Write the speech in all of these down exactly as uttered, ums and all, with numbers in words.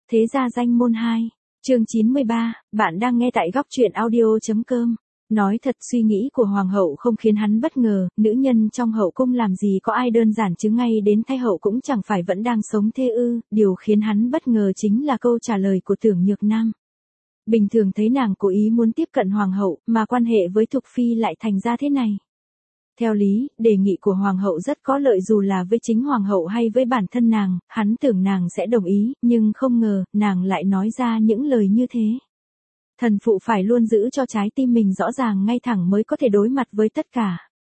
Thế gia danh môn hai, chương chín mươi ba, bạn đang nghe tại góc truyện audio.com. Nói thật, suy nghĩ của hoàng hậu không khiến hắn bất ngờ, nữ nhân trong hậu cung làm gì có ai đơn giản chứ, ngay đến thái hậu cũng chẳng phải vẫn đang sống thế ư. Điều khiến hắn bất ngờ chính là câu trả lời của Tưởng Nhược Nam. Bình thường thấy nàng cố ý muốn tiếp cận hoàng hậu, mà quan hệ với Thục Phi lại thành ra thế này. Theo lý, đề nghị của hoàng hậu rất có lợi, dù là với chính hoàng hậu hay với bản thân nàng, hắn tưởng nàng sẽ đồng ý, nhưng không ngờ, nàng lại nói ra những lời như thế. Thần phụ phải luôn giữ cho trái tim mình rõ ràng ngay thẳng mới có thể đối mặt với tất cả.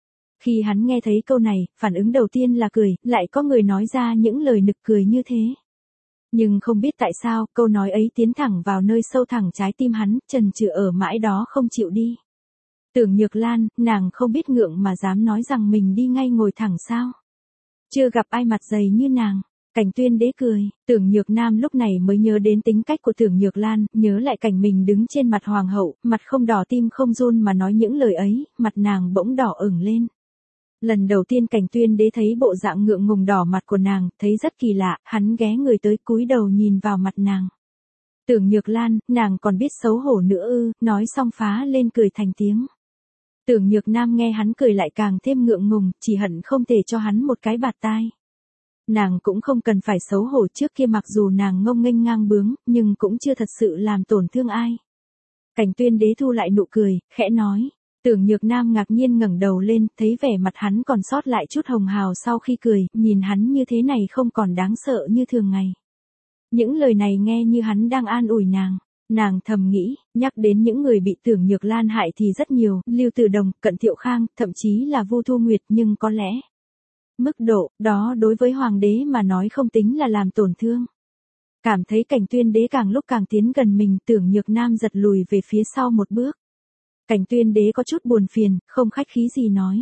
Khi hắn nghe thấy câu này, phản ứng đầu tiên là cười, lại có người nói ra những lời nực cười như thế. Nhưng không biết tại sao, câu nói ấy tiến thẳng vào nơi sâu thẳm trái tim hắn, chần chừ ở mãi đó không chịu đi. Tưởng Nhược Lan, nàng không biết ngượng mà dám nói rằng mình đi ngay ngồi thẳng sao? Chưa gặp ai mặt dày như nàng. Cảnh Tuyên Đế cười, Tưởng Nhược Nam lúc này mới nhớ đến tính cách của Tưởng Nhược Lan, nhớ lại cảnh mình đứng trên mặt hoàng hậu, mặt không đỏ tim không run mà nói những lời ấy, mặt nàng bỗng đỏ ửng lên. Lần đầu tiên Cảnh Tuyên Đế thấy bộ dạng ngượng ngùng đỏ mặt của nàng, thấy rất kỳ lạ, hắn ghé người tới cúi đầu nhìn vào mặt nàng. Tưởng Nhược Lan, nàng còn biết xấu hổ nữa ư? Nói xong phá lên cười thành tiếng. Tưởng Nhược Nam nghe hắn cười lại càng thêm ngượng ngùng, chỉ hận không thể cho hắn một cái bạt tai. Nàng cũng không cần phải xấu hổ, trước kia mặc dù nàng ngông nghênh ngang bướng, nhưng cũng chưa thật sự làm tổn thương ai. Cảnh Tuyên Đế thu lại nụ cười, khẽ nói. Tưởng Nhược Nam ngạc nhiên ngẩng đầu lên, thấy vẻ mặt hắn còn sót lại chút hồng hào sau khi cười, nhìn hắn như thế này không còn đáng sợ như thường ngày. Những lời này nghe như hắn đang an ủi nàng. Nàng thầm nghĩ, nhắc đến những người bị Tưởng Nhược Lan hại thì rất nhiều, Lưu Tử Đồng, Cận Thiệu Khang, thậm chí là Vu Thu Nguyệt, nhưng có lẽ mức độ đó đối với hoàng đế mà nói không tính là làm tổn thương. Cảm thấy Cảnh Tuyên Đế càng lúc càng tiến gần mình, Tưởng Nhược Nam giật lùi về phía sau một bước. Cảnh Tuyên Đế có chút buồn phiền, không khách khí gì nói.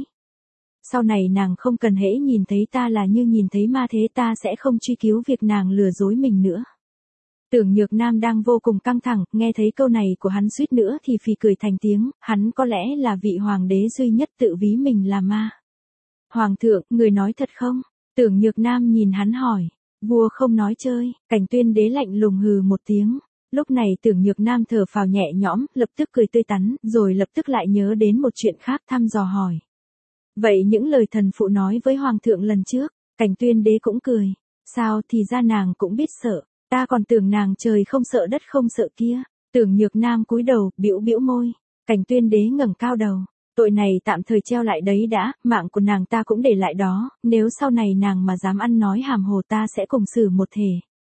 Sau này nàng không cần hễ nhìn thấy ta là như nhìn thấy ma thế, ta sẽ không truy cứu việc nàng lừa dối mình nữa. Tưởng Nhược Nam đang vô cùng căng thẳng, nghe thấy câu này của hắn suýt nữa thì phì cười thành tiếng, hắn có lẽ là vị hoàng đế duy nhất tự ví mình là ma. Hoàng thượng, người nói thật không? Tưởng Nhược Nam nhìn hắn hỏi. Vua không nói chơi. Cảnh Tuyên Đế lạnh lùng hừ một tiếng. Lúc này Tưởng Nhược Nam thở phào nhẹ nhõm, lập tức cười tươi tắn, rồi lập tức lại nhớ đến một chuyện khác, thăm dò hỏi. Vậy những lời thần phụ nói với hoàng thượng lần trước? Cảnh Tuyên Đế cũng cười. Sao, thì ra nàng cũng biết sợ. Ta còn tưởng nàng trời không sợ đất không sợ kia. Tưởng Nhược Nam cúi đầu, bĩu bĩu môi. Cảnh Tuyên Đế ngẩng cao đầu. Tội này tạm thời treo lại đấy đã, mạng của nàng ta cũng để lại đó, nếu sau này nàng mà dám ăn nói hàm hồ ta sẽ cùng xử một thể.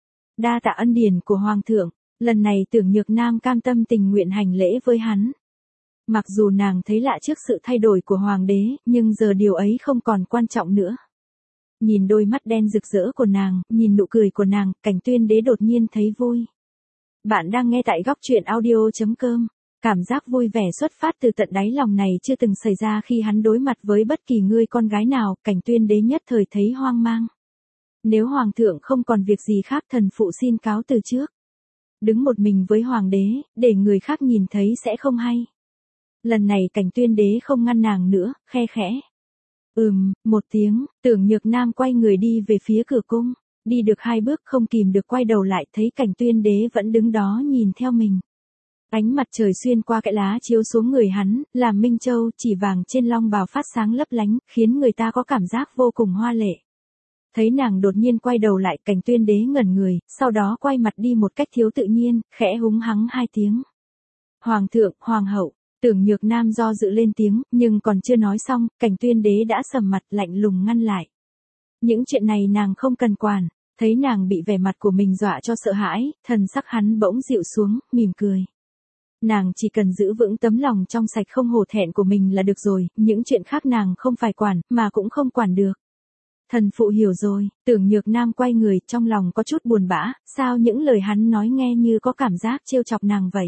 Đa tạ ân điển của hoàng thượng, lần này Tưởng Nhược Nam cam tâm tình nguyện hành lễ với hắn. Mặc dù nàng thấy lạ trước sự thay đổi của hoàng đế, nhưng giờ điều ấy không còn quan trọng nữa. Nhìn đôi mắt đen rực rỡ của nàng, nhìn nụ cười của nàng, Cảnh Tuyên Đế đột nhiên thấy vui. Bạn đang nghe tại góc truyện audio.com. Cảm giác vui vẻ xuất phát từ tận đáy lòng này chưa từng xảy ra khi hắn đối mặt với bất kỳ người con gái nào, Cảnh Tuyên Đế nhất thời thấy hoang mang. Nếu hoàng thượng không còn việc gì khác, thần phụ xin cáo từ trước. Đứng một mình với hoàng đế, để người khác nhìn thấy sẽ không hay. Lần này Cảnh Tuyên Đế không ngăn nàng nữa, khe khẽ. Ừm, một tiếng, Tưởng Nhược Nam quay người đi về phía cửa cung, đi được hai bước không kìm được quay đầu lại thấy Cảnh Tuyên Đế vẫn đứng đó nhìn theo mình. Ánh mặt trời xuyên qua cái lá chiếu xuống người hắn, làm minh châu chỉ vàng trên long bào phát sáng lấp lánh, khiến người ta có cảm giác vô cùng hoa lệ. Thấy nàng đột nhiên quay đầu lại, Cảnh Tuyên Đế ngẩn người, sau đó quay mặt đi một cách thiếu tự nhiên, khẽ húng hắng hai tiếng. Hoàng thượng, hoàng hậu. Tưởng Nhược Nam do dự lên tiếng, nhưng còn chưa nói xong, Cảnh Tuyên Đế đã sầm mặt lạnh lùng ngăn lại. Những chuyện này nàng không cần quản. Thấy nàng bị vẻ mặt của mình dọa cho sợ hãi, thần sắc hắn bỗng dịu xuống, mỉm cười. Nàng chỉ cần giữ vững tấm lòng trong sạch không hổ thẹn của mình là được rồi, những chuyện khác nàng không phải quản, mà cũng không quản được. Thần phụ hiểu rồi. Tưởng Nhược Nam quay người, trong lòng có chút buồn bã, sao những lời hắn nói nghe như có cảm giác trêu chọc nàng vậy.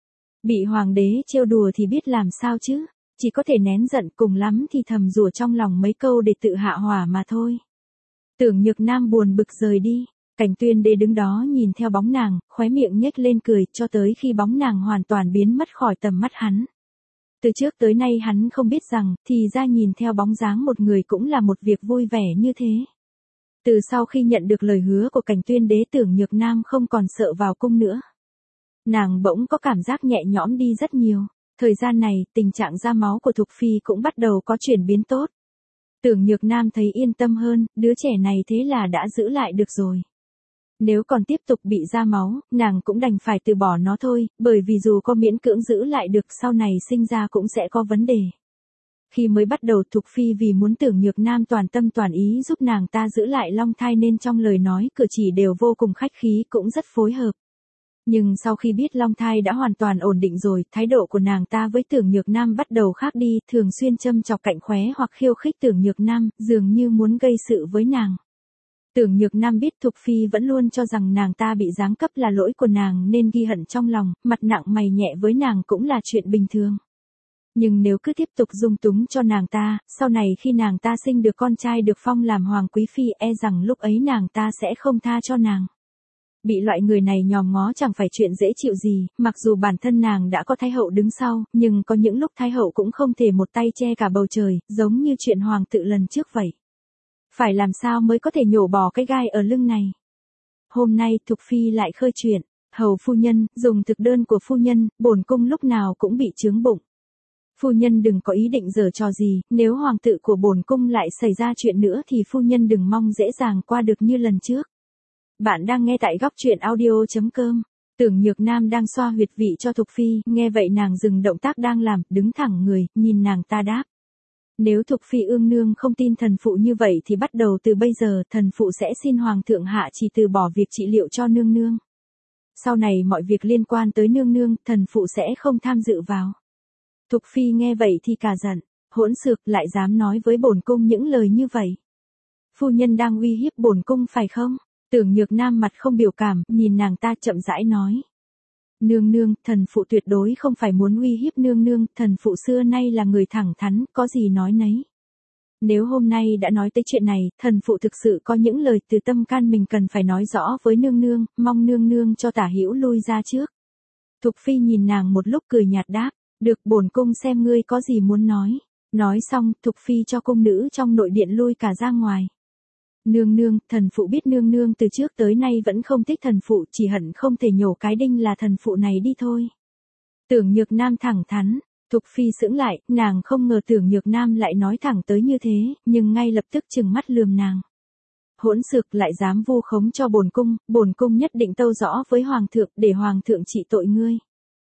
Bị hoàng đế trêu đùa thì biết làm sao chứ, chỉ có thể nén giận, cùng lắm thì thầm rủa trong lòng mấy câu để tự hạ hỏa mà thôi. Tưởng Nhược Nam buồn bực rời đi. Cảnh Tuyên Đế đứng đó nhìn theo bóng nàng, khóe miệng nhếch lên cười, cho tới khi bóng nàng hoàn toàn biến mất khỏi tầm mắt hắn. Từ trước tới nay hắn không biết rằng, thì ra nhìn theo bóng dáng một người cũng là một việc vui vẻ như thế. Từ sau khi nhận được lời hứa của Cảnh Tuyên Đế, Tưởng Nhược Nam không còn sợ vào cung nữa. Nàng bỗng có cảm giác nhẹ nhõm đi rất nhiều. Thời gian này, tình trạng ra máu của Thục Phi cũng bắt đầu có chuyển biến tốt. Tưởng Nhược Nam thấy yên tâm hơn, đứa trẻ này thế là đã giữ lại được rồi. Nếu còn tiếp tục bị ra máu, nàng cũng đành phải từ bỏ nó thôi, bởi vì dù có miễn cưỡng giữ lại được sau này sinh ra cũng sẽ có vấn đề. Khi mới bắt đầu Thục Phi vì muốn Tưởng Nhược Nam toàn tâm toàn ý giúp nàng ta giữ lại long thai nên trong lời nói cử chỉ đều vô cùng khách khí, cũng rất phối hợp. Nhưng sau khi biết long thai đã hoàn toàn ổn định rồi, thái độ của nàng ta với Tưởng Nhược Nam bắt đầu khác đi, thường xuyên châm chọc cạnh khóe hoặc khiêu khích Tưởng Nhược Nam, dường như muốn gây sự với nàng. Tưởng Nhược Nam biết Thục Phi vẫn luôn cho rằng nàng ta bị giáng cấp là lỗi của nàng nên ghi hận trong lòng, mặt nặng mày nhẹ với nàng cũng là chuyện bình thường. Nhưng nếu cứ tiếp tục dung túng cho nàng ta, sau này khi nàng ta sinh được con trai được phong làm Hoàng Quý Phi, e rằng lúc ấy nàng ta sẽ không tha cho nàng. Bị loại người này nhòm ngó chẳng phải chuyện dễ chịu gì, mặc dù bản thân nàng đã có Thái Hậu đứng sau, nhưng có những lúc Thái Hậu cũng không thể một tay che cả bầu trời, giống như chuyện Hoàng tự lần trước vậy. Phải làm sao mới có thể nhổ bỏ cái gai ở lưng này? Hôm nay Thục Phi lại khơi chuyện, hầu phu nhân, dùng thực đơn của phu nhân, bổn cung lúc nào cũng bị chướng bụng. Phu nhân đừng có ý định giở trò gì, nếu hoàng tự của bổn cung lại xảy ra chuyện nữa thì phu nhân đừng mong dễ dàng qua được như lần trước. Bạn đang nghe tại góc truyện audio chấm com. Tưởng Nhược Nam đang xoa huyệt vị cho Thục Phi, nghe vậy nàng dừng động tác đang làm, đứng thẳng người, nhìn nàng ta đáp. Nếu Thục Phi ương nương không tin thần phụ như vậy thì bắt đầu từ bây giờ thần phụ sẽ xin hoàng thượng hạ chỉ từ bỏ việc trị liệu cho nương nương. Sau này mọi việc liên quan tới nương nương, thần phụ sẽ không tham dự vào. Thục Phi nghe vậy thì cả giận, hỗn xược, lại dám nói với bổn cung những lời như vậy. Phu nhân đang uy hiếp bổn cung phải không? Tưởng Nhược Nam mặt không biểu cảm, nhìn nàng ta chậm rãi nói. Nương nương, thần phụ tuyệt đối không phải muốn uy hiếp nương nương, thần phụ xưa nay là người thẳng thắn, có gì nói nấy. Nếu hôm nay đã nói tới chuyện này, thần phụ thực sự có những lời từ tâm can mình cần phải nói rõ với nương nương, mong nương nương cho tả hữu lui ra trước. Thục Phi nhìn nàng một lúc cười nhạt đáp, được, bổn cung xem ngươi có gì muốn nói. Nói xong, Thục Phi cho cung nữ trong nội điện lui cả ra ngoài. Nương nương, thần phụ biết nương nương từ trước tới nay vẫn không thích thần phụ, chỉ hận không thể nhổ cái đinh là thần phụ này đi thôi. Tưởng Nhược Nam thẳng thắn, Thục Phi sững lại, nàng không ngờ Tưởng Nhược Nam lại nói thẳng tới như thế, nhưng ngay lập tức trừng mắt lườm nàng. Hỗn xược, lại dám vu khống cho bổn cung, bổn cung nhất định tâu rõ với hoàng thượng để hoàng thượng trị tội ngươi.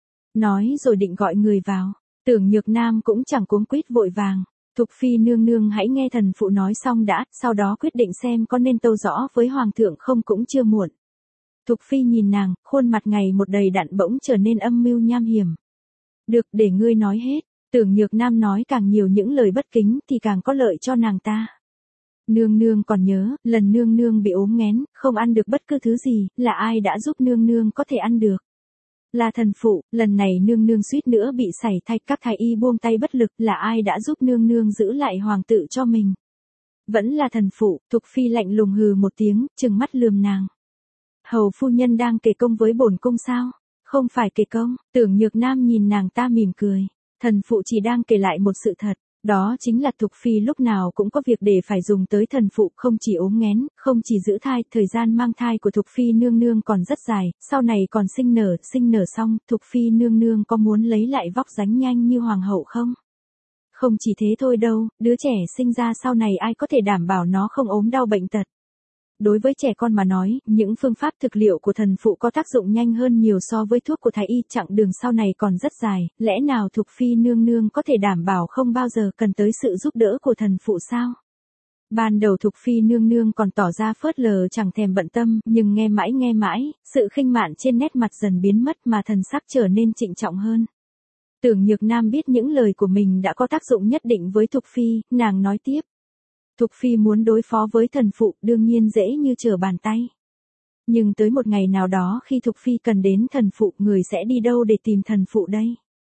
Nói rồi định gọi người vào, Tưởng Nhược Nam cũng chẳng cuống quýt vội vàng. Thục Phi nương nương hãy nghe thần phụ nói xong đã, sau đó quyết định xem có nên tâu rõ với hoàng thượng không cũng chưa muộn. Thục Phi nhìn nàng, khuôn mặt ngày một đầy đặn bỗng trở nên âm mưu nham hiểm. Được, để ngươi nói hết. Tưởng Nhược Nam nói càng nhiều những lời bất kính thì càng có lợi cho nàng ta. Nương nương còn nhớ, lần nương nương bị ốm nghén, không ăn được bất cứ thứ gì, là ai đã giúp nương nương có thể ăn được? Là thần phụ, lần này nương nương suýt nữa bị sảy thai, các thái y buông tay bất lực, là ai đã giúp nương nương giữ lại hoàng tự cho mình? Vẫn là thần phụ. Thục Phi lạnh lùng hừ một tiếng, trừng mắt lườm nàng. Hầu phu nhân đang kể công với bổn cung sao? Không phải kể công. Tưởng Nhược Nam nhìn nàng ta mỉm cười. Thần phụ chỉ đang kể lại một sự thật. Đó chính là Thục Phi lúc nào cũng có việc để phải dùng tới thần phụ, không chỉ ốm nghén, không chỉ giữ thai, thời gian mang thai của Thục Phi nương nương còn rất dài, sau này còn sinh nở, sinh nở xong, Thục Phi nương nương có muốn lấy lại vóc dáng nhanh như hoàng hậu không? Không chỉ thế thôi đâu, đứa trẻ sinh ra sau này ai có thể đảm bảo nó không ốm đau bệnh tật. Đối với trẻ con mà nói, những phương pháp thực liệu của thần phụ có tác dụng nhanh hơn nhiều so với thuốc của thái y, chặng đường sau này còn rất dài, lẽ nào Thục Phi nương nương có thể đảm bảo không bao giờ cần tới sự giúp đỡ của thần phụ sao? Ban đầu Thục Phi nương nương còn tỏ ra phớt lờ chẳng thèm bận tâm, nhưng nghe mãi nghe mãi, sự khinh mạn trên nét mặt dần biến mất mà thần sắc trở nên trịnh trọng hơn. Tưởng Nhược Nam biết những lời của mình đã có tác dụng nhất định với Thục Phi, nàng nói tiếp. Thục Phi muốn đối phó với thần phụ, đương nhiên dễ như trở bàn tay. Nhưng tới một ngày nào đó khi Thục Phi cần đến thần phụ, người sẽ đi đâu để tìm thần phụ đây?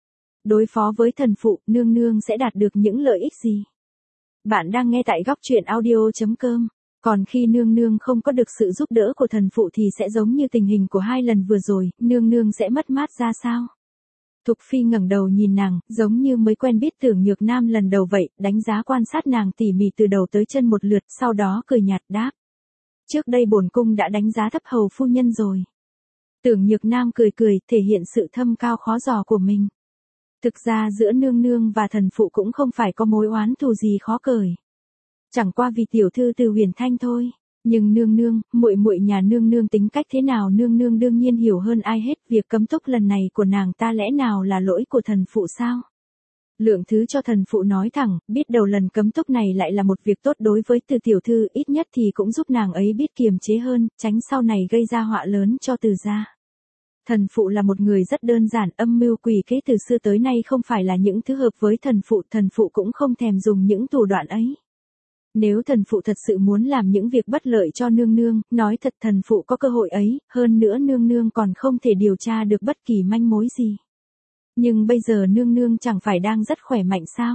Đối phó với thần phụ, nương nương sẽ đạt được những lợi ích gì? Bạn đang nghe tại góc truyện audio chấm com. Còn khi nương nương không có được sự giúp đỡ của thần phụ thì sẽ giống như tình hình của hai lần vừa rồi, nương nương sẽ mất mát ra sao? Thục Phi ngẩng đầu nhìn nàng, giống như mới quen biết Tưởng Nhược Nam lần đầu vậy, đánh giá quan sát nàng tỉ mỉ từ đầu tới chân một lượt, sau đó cười nhạt đáp. Trước đây bổn cung đã đánh giá thấp hầu phu nhân rồi. Tưởng Nhược Nam cười cười, thể hiện sự thâm cao khó dò của mình. Thực ra giữa nương nương và thần phụ cũng không phải có mối oán thù gì khó cởi. Chẳng qua vì tiểu thư từ Huyền Thanh thôi. Nhưng nương nương, muội muội nhà nương nương tính cách thế nào nương nương đương nhiên hiểu hơn ai hết, việc cấm túc lần này của nàng ta lẽ nào là lỗi của thần phụ sao? Lượng thứ cho thần phụ nói thẳng, biết đầu lần cấm túc này lại là một việc tốt đối với Từ tiểu thư, ít nhất thì cũng giúp nàng ấy biết kiềm chế hơn, tránh sau này gây ra họa lớn cho Từ gia. Thần phụ là một người rất đơn giản, âm mưu quỷ kế từ xưa tới nay không phải là những thứ hợp với thần phụ, thần phụ cũng không thèm dùng những thủ đoạn ấy. Nếu thần phụ thật sự muốn làm những việc bất lợi cho nương nương, nói thật thần phụ có cơ hội ấy, hơn nữa nương nương còn không thể điều tra được bất kỳ manh mối gì. Nhưng bây giờ nương nương chẳng phải đang rất khỏe mạnh sao?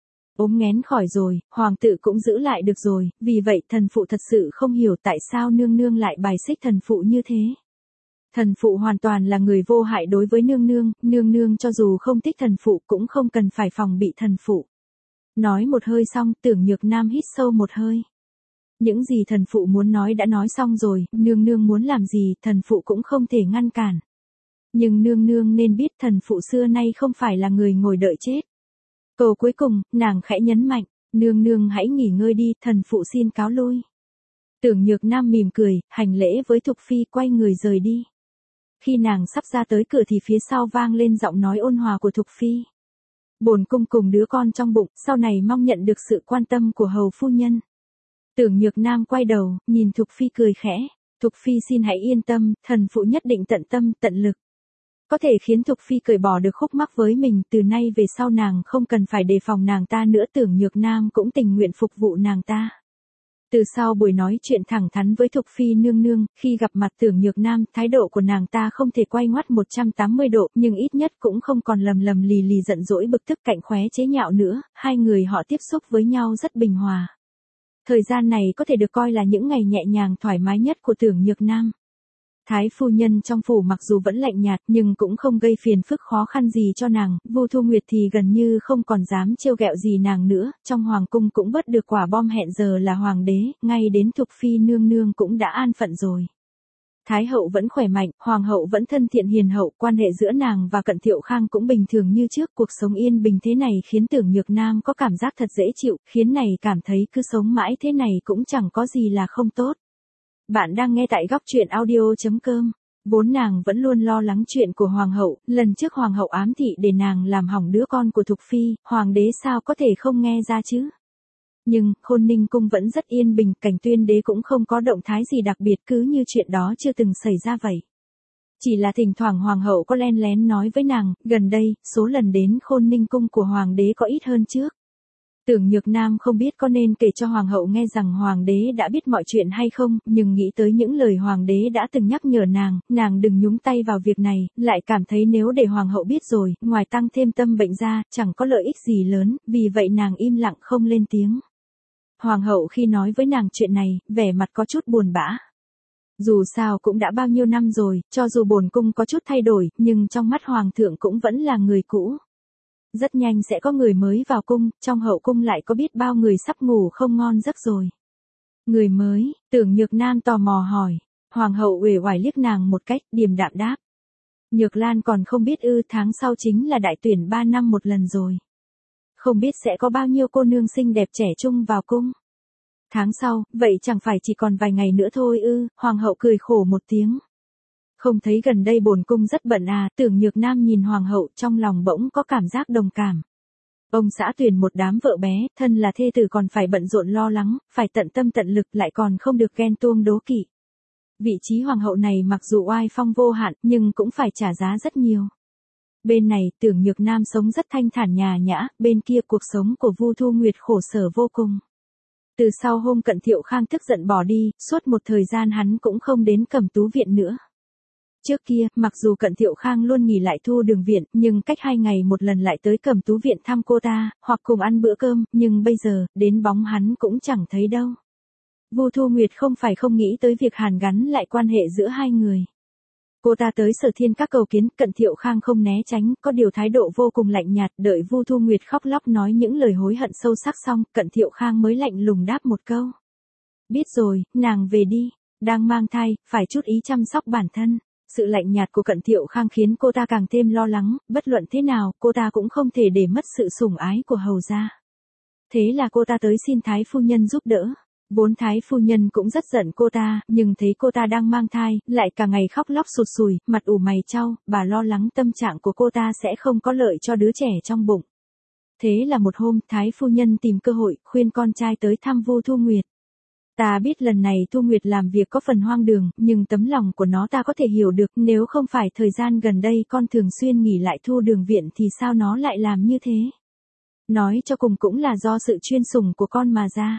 Ốm nghén khỏi rồi, hoàng tử cũng giữ lại được rồi, vì vậy thần phụ thật sự không hiểu tại sao nương nương lại bài xích thần phụ như thế. Thần phụ hoàn toàn là người vô hại đối với nương nương, nương nương cho dù không thích thần phụ cũng không cần phải phòng bị thần phụ. Nói một hơi xong, Tưởng Nhược Nam hít sâu một hơi. Những gì thần phụ muốn nói đã nói xong rồi, nương nương muốn làm gì, thần phụ cũng không thể ngăn cản. Nhưng nương nương nên biết thần phụ xưa nay không phải là người ngồi đợi chết. Câu cuối cùng, nàng khẽ nhấn mạnh, nương nương hãy nghỉ ngơi đi, thần phụ xin cáo lui. Tưởng Nhược Nam mỉm cười, hành lễ với Thục Phi quay người rời đi. Khi nàng sắp ra tới cửa thì phía sau vang lên giọng nói ôn hòa của Thục Phi. Bổn cung cùng đứa con trong bụng, sau này mong nhận được sự quan tâm của hầu phu nhân. Tưởng Nhược Nam quay đầu, nhìn Thục Phi cười khẽ. Thục Phi xin hãy yên tâm, thần phụ nhất định tận tâm, tận lực. Có thể khiến Thục Phi cởi bỏ được khúc mắc với mình, từ nay về sau nàng không cần phải đề phòng nàng ta nữa. Tưởng Nhược Nam cũng tình nguyện phục vụ nàng ta. Từ sau buổi nói chuyện thẳng thắn với Thục Phi nương nương, khi gặp mặt Tưởng Nhược Nam, thái độ của nàng ta không thể quay ngoắt một trăm tám mươi độ, nhưng ít nhất cũng không còn lầm lầm lì lì giận dỗi bực tức cạnh khóe chế nhạo nữa, hai người họ tiếp xúc với nhau rất bình hòa. Thời gian này có thể được coi là những ngày nhẹ nhàng thoải mái nhất của Tưởng Nhược Nam. Thái phu nhân trong phủ mặc dù vẫn lạnh nhạt nhưng cũng không gây phiền phức khó khăn gì cho nàng, Vu Thu Nguyệt thì gần như không còn dám trêu ghẹo gì nàng nữa, trong hoàng cung cũng bớt được quả bom hẹn giờ là hoàng đế, ngay đến Thục Phi nương nương cũng đã an phận rồi. Thái hậu vẫn khỏe mạnh, hoàng hậu vẫn thân thiện hiền hậu, quan hệ giữa nàng và Cận Thiệu Khang cũng bình thường như trước, cuộc sống yên bình thế này khiến Tưởng Nhược Nam có cảm giác thật dễ chịu, khiến này cảm thấy cứ sống mãi thế này cũng chẳng có gì là không tốt. Bạn đang nghe tại góc truyện audio chấm com. Vốn nàng vẫn luôn lo lắng chuyện của hoàng hậu, lần trước hoàng hậu ám thị để nàng làm hỏng đứa con của Thục Phi, hoàng đế sao có thể không nghe ra chứ? Nhưng, Khôn Ninh cung vẫn rất yên bình, Cảnh Tuyên đế cũng không có động thái gì đặc biệt, cứ như chuyện đó chưa từng xảy ra vậy. Chỉ là thỉnh thoảng hoàng hậu có len lén nói với nàng, gần đây, số lần đến Khôn Ninh cung của hoàng đế có ít hơn trước. Tưởng Nhược Nam không biết có nên kể cho hoàng hậu nghe rằng hoàng đế đã biết mọi chuyện hay không, nhưng nghĩ tới những lời hoàng đế đã từng nhắc nhở nàng, nàng đừng nhúng tay vào việc này, lại cảm thấy nếu để hoàng hậu biết rồi, ngoài tăng thêm tâm bệnh ra, chẳng có lợi ích gì lớn, vì vậy nàng im lặng không lên tiếng. Hoàng hậu khi nói với nàng chuyện này, vẻ mặt có chút buồn bã. Dù sao cũng đã bao nhiêu năm rồi, cho dù bổn cung có chút thay đổi, nhưng trong mắt hoàng thượng cũng vẫn là người cũ. Rất nhanh sẽ có người mới vào cung, trong hậu cung lại có biết bao người sắp ngủ không ngon giấc rồi. Người mới, Tưởng Nhược Nam tò mò hỏi. Hoàng hậu uể oải liếc nàng một cách, điềm đạm đáp. Nhược Lan còn không biết ư, tháng sau chính là đại tuyển ba năm một lần rồi. Không biết sẽ có bao nhiêu cô nương xinh đẹp trẻ trung vào cung. Tháng sau, vậy chẳng phải chỉ còn vài ngày nữa thôi ư, hoàng hậu cười khổ một tiếng. Không thấy gần đây bổn cung rất bận à, Tưởng Nhược Nam nhìn hoàng hậu trong lòng bỗng có cảm giác đồng cảm. Ông xã tuyển một đám vợ bé, thân là thê tử còn phải bận rộn lo lắng, phải tận tâm tận lực lại còn không được ghen tuông đố kỵ. Vị trí hoàng hậu này mặc dù oai phong vô hạn nhưng cũng phải trả giá rất nhiều. Bên này Tưởng Nhược Nam sống rất thanh thản nhã nhã, bên kia cuộc sống của Vu Thu Nguyệt khổ sở vô cùng. Từ sau hôm Cận Thiệu Khang tức giận bỏ đi, suốt một thời gian hắn cũng không đến Cẩm Tú viện nữa. Trước kia, mặc dù Cận Thiệu Khang luôn nghỉ lại Thu Đường viện, nhưng cách hai ngày một lần lại tới Cẩm Tú viện thăm cô ta, hoặc cùng ăn bữa cơm, nhưng bây giờ, đến bóng hắn cũng chẳng thấy đâu. Vu Thu Nguyệt không phải không nghĩ tới việc hàn gắn lại quan hệ giữa hai người. Cô ta tới Sở Thiên các cầu kiến, Cận Thiệu Khang không né tránh, có điều thái độ vô cùng lạnh nhạt, đợi Vu Thu Nguyệt khóc lóc nói những lời hối hận sâu sắc xong, Cận Thiệu Khang mới lạnh lùng đáp một câu. Biết rồi, nàng về đi. đang mang thai, phải chút ý chăm sóc bản thân. Sự lạnh nhạt của Cận Thiệu Khang khiến cô ta càng thêm lo lắng, bất luận thế nào, cô ta cũng không thể để mất sự sủng ái của hầu gia. Thế là cô ta tới xin Thái phu nhân giúp đỡ. Vốn Thái phu nhân cũng rất giận cô ta, nhưng thấy cô ta đang mang thai, lại cả ngày khóc lóc sụt sùi, mặt ủ mày chau, bà lo lắng tâm trạng của cô ta sẽ không có lợi cho đứa trẻ trong bụng. Thế là một hôm, Thái phu nhân tìm cơ hội, khuyên con trai tới thăm Vu Thu Nguyệt. Ta biết lần này Thu Nguyệt làm việc có phần hoang đường, nhưng tấm lòng của nó ta có thể hiểu được, nếu không phải thời gian gần đây con thường xuyên nghỉ lại Thu Đường viện thì sao nó lại làm như thế. Nói cho cùng cũng là do sự chuyên sủng của con mà ra.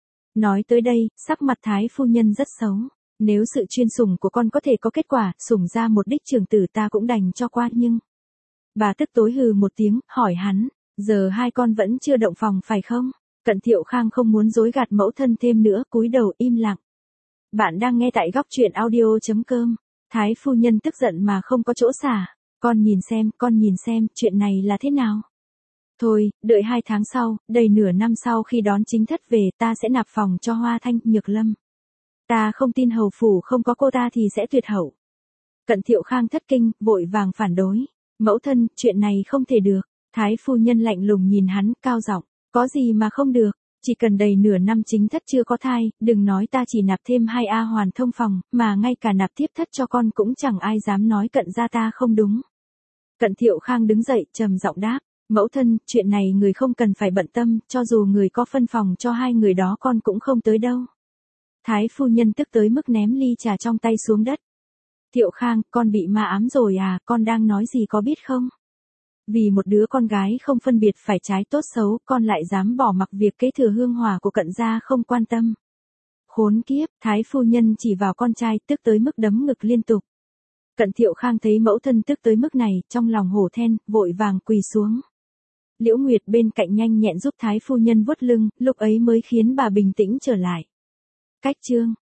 Nói tới đây, sắc mặt Thái phu nhân rất xấu. Nếu sự chuyên sủng của con có thể có kết quả, sủng ra một đích trưởng tử ta cũng đành cho qua nhưng... Bà tức tối hừ một tiếng, hỏi hắn, giờ hai con vẫn chưa động phòng phải không? Cận Thiệu Khang không muốn dối gạt mẫu thân thêm nữa, cúi đầu im lặng. Bạn đang nghe tại góc truyện audio chấm com. Thái phu nhân tức giận mà không có chỗ xả. Con nhìn xem, con nhìn xem, chuyện này là thế nào? Thôi, đợi hai tháng sau, đầy nửa năm sau khi đón chính thất về, ta sẽ nạp phòng cho Hoa Thanh, Nhược Lâm. Ta không tin hầu phủ không có cô ta thì sẽ tuyệt hậu. Cận Thiệu Khang thất kinh, vội vàng phản đối. Mẫu thân, chuyện này không thể được. Thái phu nhân lạnh lùng nhìn hắn, cao giọng, có gì mà không được, chỉ cần đầy nửa năm chính thất chưa có thai, đừng nói ta chỉ nạp thêm hai A hoàn thông phòng, mà ngay cả nạp tiếp thất cho con cũng chẳng ai dám nói Cận gia ta không đúng. Cận Thiệu Khang đứng dậy, trầm giọng đáp, mẫu thân, chuyện này người không cần phải bận tâm, cho dù người có phân phòng cho hai người đó con cũng không tới đâu. Thái phu nhân tức tới mức ném ly trà trong tay xuống đất. Thiệu Khang, con bị ma ám rồi à, con đang nói gì có biết không? Vì một đứa con gái không phân biệt phải trái tốt xấu, con lại dám bỏ mặc việc kế thừa hương hỏa của Cận gia không quan tâm. Khốn kiếp, Thái phu nhân chỉ vào con trai, tức tới mức đấm ngực liên tục. Cận Thiệu Khang thấy mẫu thân tức tới mức này, trong lòng hổ then, vội vàng quỳ xuống. Liễu Nguyệt bên cạnh nhanh nhẹn giúp Thái phu nhân vuốt lưng, lúc ấy mới khiến bà bình tĩnh trở lại. Cách chương